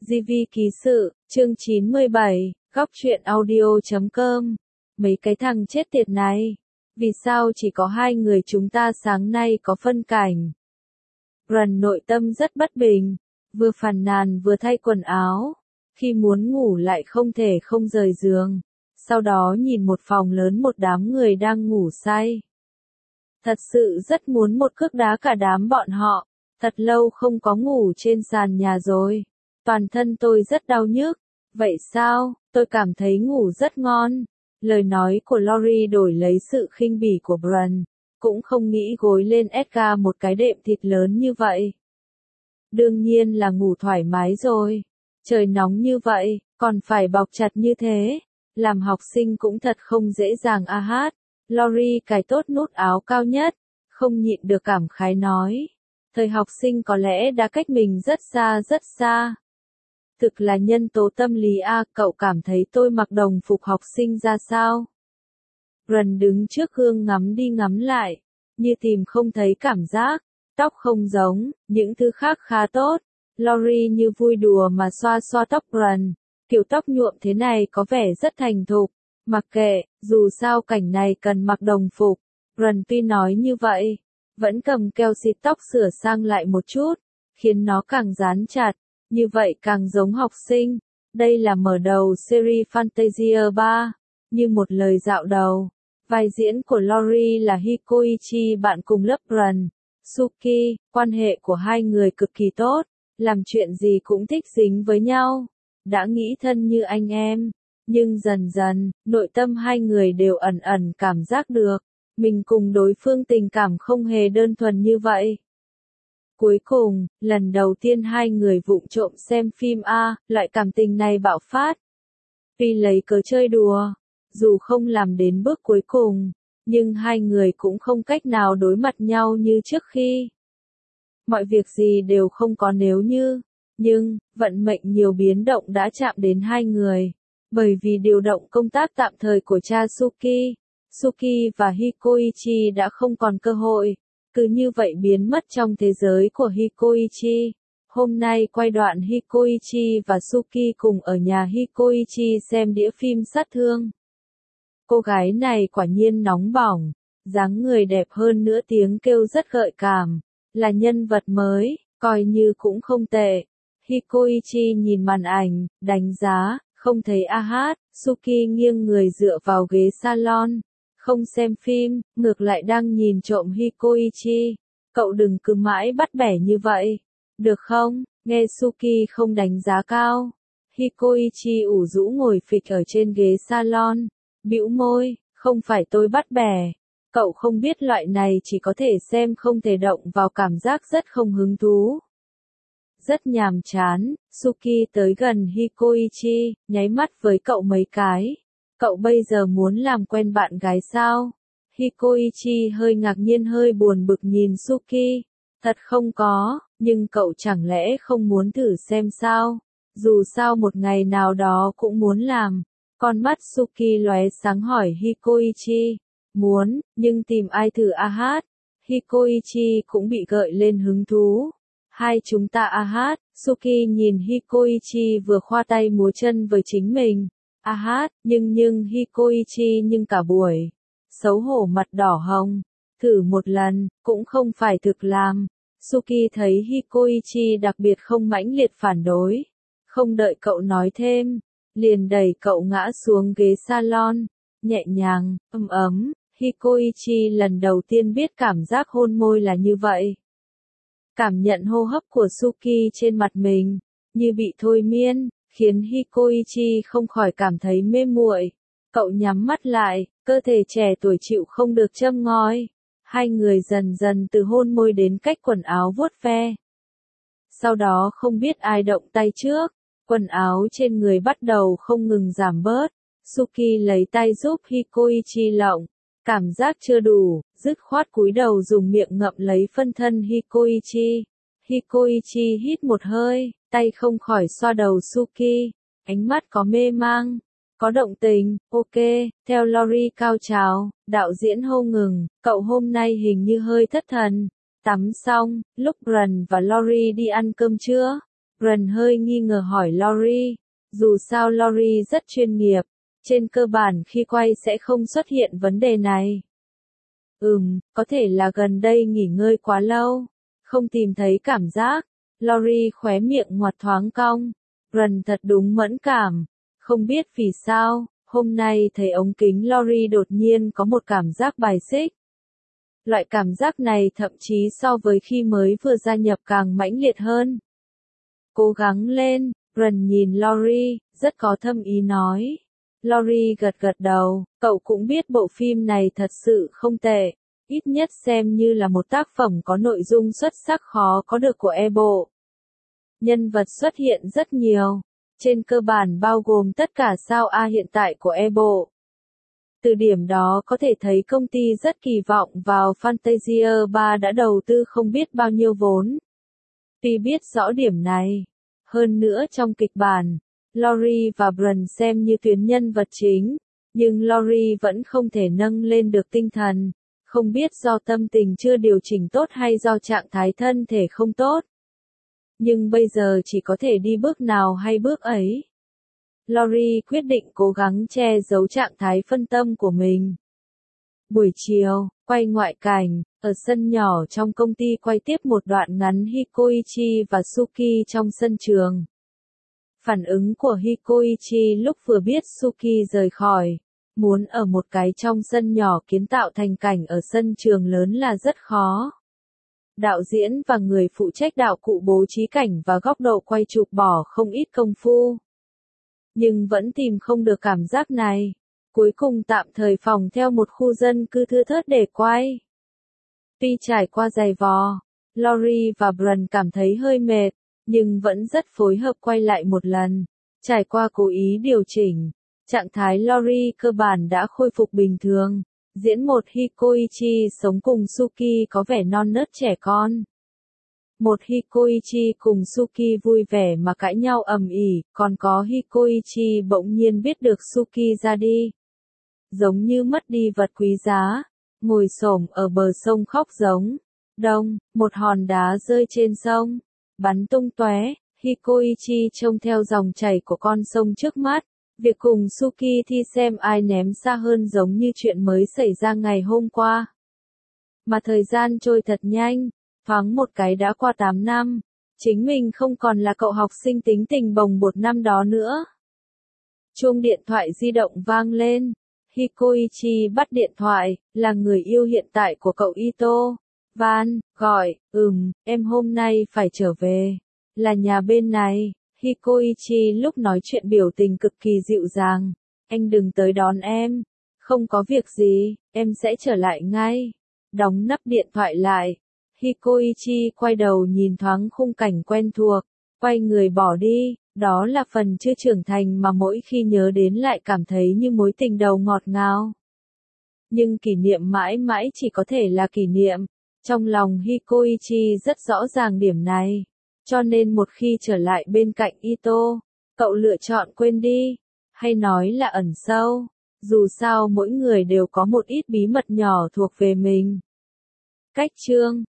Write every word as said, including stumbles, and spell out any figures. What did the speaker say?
gi vi ký sự, chương chín mươi bảy, góc truyện audio chấm com. Mấy cái thằng chết tiệt này. Vì sao chỉ có hai người chúng ta sáng nay có phân cảnh? Rần nội tâm rất bất bình. Vừa phàn nàn vừa thay quần áo. Khi muốn ngủ lại không thể không rời giường. Sau đó nhìn một phòng lớn một đám người đang ngủ say. Thật sự rất muốn một cước đá cả đám bọn họ. Thật lâu không có ngủ trên sàn nhà rồi. Toàn thân tôi rất đau nhức. Vậy sao, tôi cảm thấy ngủ rất ngon. Lời nói của Lori đổi lấy sự khinh bỉ của Bran. Cũng không nghĩ gối lên Edgar một cái đệm thịt lớn như vậy. Đương nhiên là ngủ thoải mái rồi. Trời nóng như vậy, còn phải bọc chặt như thế. Làm học sinh cũng thật không dễ dàng a hát. Lori cài tốt nút áo cao nhất. Không nhịn được cảm khái nói. Thời học sinh có lẽ đã cách mình rất xa rất xa. Thực là nhân tố tâm lý a, cậu cảm thấy tôi mặc đồng phục học sinh ra sao? Rần đứng trước gương ngắm đi ngắm lại, như tìm không thấy cảm giác, tóc không giống, những thứ khác khá tốt. Lori như vui đùa mà xoa xoa tóc Rần, kiểu tóc nhuộm thế này có vẻ rất thành thục. Mặc kệ, dù sao cảnh này cần mặc đồng phục. Rần tuy nói như vậy, vẫn cầm keo xịt tóc sửa sang lại một chút, khiến nó càng dán chặt. Như vậy càng giống học sinh. Đây là mở đầu series Fantasia ba. Như một lời dạo đầu. Vai diễn của Lori là Hikoichi, bạn cùng lớp Rần. Suki, quan hệ của hai người cực kỳ tốt. Làm chuyện gì cũng thích dính với nhau. Đã nghĩ thân như anh em. Nhưng dần dần, nội tâm hai người đều ẩn ẩn cảm giác được. Mình cùng đối phương tình cảm không hề đơn thuần như vậy. Cuối cùng, lần đầu tiên hai người vụng trộm xem phim A, loại cảm tình này bạo phát. Vì lấy cớ chơi đùa, dù không làm đến bước cuối cùng, nhưng hai người cũng không cách nào đối mặt nhau như trước khi. Mọi việc gì đều không có nếu như, nhưng, vận mệnh nhiều biến động đã chạm đến hai người. Bởi vì điều động công tác tạm thời của cha Suki, Suki và Hikoichi đã không còn cơ hội. Cứ như vậy biến mất trong thế giới của Hikoichi. Hôm nay quay đoạn Hikoichi và Suki cùng ở nhà Hikoichi xem đĩa phim sát thương. Cô gái này quả nhiên nóng bỏng, dáng người đẹp hơn nữa tiếng kêu rất gợi cảm, là nhân vật mới, coi như cũng không tệ. Hikoichi nhìn màn ảnh, đánh giá, không thấy a hát, Suki nghiêng người dựa vào ghế salon. Không xem phim, ngược lại đang nhìn trộm Hikoichi. Cậu đừng cứ mãi bắt bẻ như vậy. Được không? Nghe Suki không đánh giá cao. Hikoichi ủ rũ ngồi phịch ở trên ghế salon. Bĩu môi, không phải tôi bắt bẻ. Cậu không biết loại này chỉ có thể xem không thể động vào cảm giác rất không hứng thú. Rất nhàm chán, Suki tới gần Hikoichi, nháy mắt với cậu mấy cái. Cậu bây giờ muốn làm quen bạn gái sao? Hikoichi hơi ngạc nhiên hơi buồn bực nhìn Suki. Thật không có, nhưng cậu chẳng lẽ không muốn thử xem sao? Dù sao một ngày nào đó cũng muốn làm. Con mắt Suki lóe sáng hỏi Hikoichi. Muốn, nhưng tìm ai thử a hát? Hikoichi cũng bị gợi lên hứng thú. Hai chúng ta a hát, Suki nhìn Hikoichi vừa khoa tay múa chân với chính mình. A hát, nhưng nhưng Hikoichi nhưng cả buổi. Xấu hổ mặt đỏ hồng. Thử một lần, cũng không phải thực làm. Suki thấy Hikoichi đặc biệt không mãnh liệt phản đối. Không đợi cậu nói thêm. Liền đẩy cậu ngã xuống ghế salon. Nhẹ nhàng, ấm ấm. Hikoichi lần đầu tiên biết cảm giác hôn môi là như vậy. Cảm nhận hô hấp của Suki trên mặt mình. Như bị thôi miên. Khiến Hikoichi không khỏi cảm thấy mê muội. Cậu nhắm mắt lại, cơ thể trẻ tuổi chịu không được châm ngòi. Hai người dần dần từ hôn môi đến cách quần áo vuốt ve. Sau đó không biết ai động tay trước, quần áo trên người bắt đầu không ngừng giảm bớt. Suki lấy tay giúp Hikoichi lộng, cảm giác chưa đủ, dứt khoát cúi đầu dùng miệng ngậm lấy phân thân Hikoichi. Hikoichi hít một hơi, tay không khỏi xoa đầu Suki, ánh mắt có mê mang, có động tình. Ok, theo Lori cao trào, đạo diễn hô ngừng, cậu hôm nay hình như hơi thất thần. Tắm xong, lúc Rần và Lori đi ăn cơm trưa, Ron hơi nghi ngờ hỏi Lori. Dù sao Lori rất chuyên nghiệp, trên cơ bản khi quay sẽ không xuất hiện vấn đề này. Ừm, có thể là gần đây nghỉ ngơi quá lâu, không tìm thấy cảm giác. Lori khóe miệng ngoặt thoáng cong. Ron thật đúng mẫn cảm, không biết vì sao, hôm nay thấy ống kính Lori đột nhiên có một cảm giác bài xích. Loại cảm giác này thậm chí so với khi mới vừa gia nhập càng mãnh liệt hơn. Cố gắng lên, Ron nhìn Lori, rất có thâm ý nói. Lori gật gật đầu, cậu cũng biết bộ phim này thật sự không tệ, ít nhất xem như là một tác phẩm có nội dung xuất sắc khó có được của Apple. Nhân vật xuất hiện rất nhiều, trên cơ bản bao gồm tất cả sao A hiện tại của Apple. Từ điểm đó có thể thấy công ty rất kỳ vọng vào Fantasia ba đã đầu tư không biết bao nhiêu vốn. Tuy biết rõ điểm này, hơn nữa trong kịch bản, Lori và Ron xem như tuyến nhân vật chính, nhưng Lori vẫn không thể nâng lên được tinh thần, không biết do tâm tình chưa điều chỉnh tốt hay do trạng thái thân thể không tốt. Nhưng bây giờ chỉ có thể đi bước nào hay bước ấy. Lori quyết định cố gắng che giấu trạng thái phân tâm của mình. Buổi chiều, quay ngoại cảnh, ở sân nhỏ trong công ty quay tiếp một đoạn ngắn Hikoichi và Suki trong sân trường. Phản ứng của Hikoichi lúc vừa biết Suki rời khỏi, muốn ở một cái trong sân nhỏ kiến tạo thành cảnh ở sân trường lớn là rất khó. Đạo diễn và người phụ trách đạo cụ bố trí cảnh và góc độ quay chụp bỏ không ít công phu. Nhưng vẫn tìm không được cảm giác này. Cuối cùng tạm thời phòng theo một khu dân cư thưa thớt để quay. Tuy trải qua giày vò, Lori và Ron cảm thấy hơi mệt, nhưng vẫn rất phối hợp quay lại một lần. Trải qua cố ý điều chỉnh, trạng thái Lori cơ bản đã khôi phục bình thường. Diễn một Hikoichi sống cùng Suki có vẻ non nớt trẻ con. Một Hikoichi cùng Suki vui vẻ mà cãi nhau ầm ĩ, còn có Hikoichi bỗng nhiên biết được Suki ra đi. Giống như mất đi vật quý giá, ngồi xổm ở bờ sông khóc giống. Đông, một hòn đá rơi trên sông, bắn tung tóe, Hikoichi trông theo dòng chảy của con sông trước mắt. Việc cùng Suki thi xem ai ném xa hơn giống như chuyện mới xảy ra ngày hôm qua. Mà thời gian trôi thật nhanh, thoáng một cái đã qua tám năm, chính mình không còn là cậu học sinh tính tình bồng bột năm đó nữa. Chuông điện thoại di động vang lên, Hikoichi bắt điện thoại, là người yêu hiện tại của cậu Ito. Van, gọi, ừm, em hôm nay phải trở về, là nhà bên này. Hikoichi lúc nói chuyện biểu tình cực kỳ dịu dàng. Anh đừng tới đón em. Không có việc gì, em sẽ trở lại ngay. Đóng nắp điện thoại lại. Hikoichi quay đầu nhìn thoáng khung cảnh quen thuộc. Quay người bỏ đi. Đó là phần chưa trưởng thành mà mỗi khi nhớ đến lại cảm thấy như mối tình đầu ngọt ngào. Nhưng kỷ niệm mãi mãi chỉ có thể là kỷ niệm. Trong lòng Hikoichi rất rõ ràng điểm này. Cho nên một khi trở lại bên cạnh Ito, cậu lựa chọn quên đi, hay nói là ẩn sâu. Dù sao mỗi người đều có một ít bí mật nhỏ thuộc về mình. Cách chương